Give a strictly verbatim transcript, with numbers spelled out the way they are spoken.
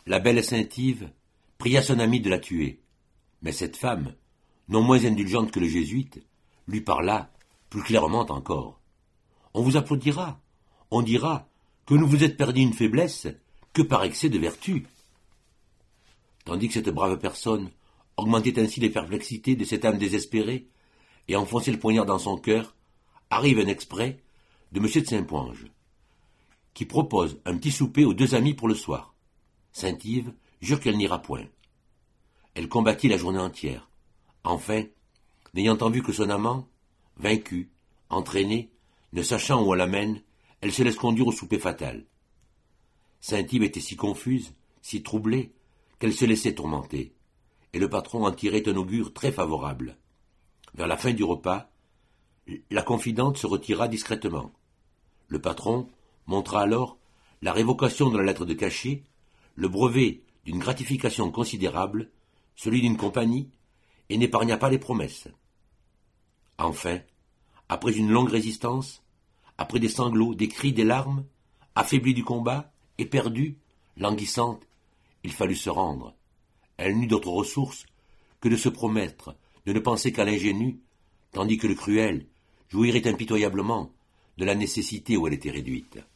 La belle Saint-Yves pria son amie de la tuer, mais cette femme, non moins indulgente que le jésuite, lui parla plus clairement encore. On vous applaudira, on dira que vous vous êtes perdu une faiblesse que par excès de vertu. Tandis que cette brave personne augmentait ainsi les perplexités de cette âme désespérée et enfonçait le poignard dans son cœur, arrive un exprès de M. de Saint-Ponge, qui propose un petit souper aux deux amis pour le soir. Saint-Yves jure qu'elle n'ira point. Elle combattit la journée entière. Enfin, n'ayant en vue que son amant, vaincue, entraînée, ne sachant où elle l'amène, elle se laisse conduire au souper fatal. Saint-Yves était si confuse, si troublée, qu'elle se laissait tourmenter, et le patron en tirait un augure très favorable. Vers la fin du repas, la confidente se retira discrètement. Le patron montra alors la révocation de la lettre de cachet, le brevet d'une gratification considérable, celui d'une compagnie, et n'épargna pas les promesses. Enfin, après une longue résistance, après des sanglots, des cris, des larmes, affaiblie du combat, éperdue, languissante, il fallut se rendre. Elle n'eut d'autre ressource que de se promettre de ne penser qu'à l'ingénu, tandis que le cruel jouirait impitoyablement de la nécessité où elle était réduite.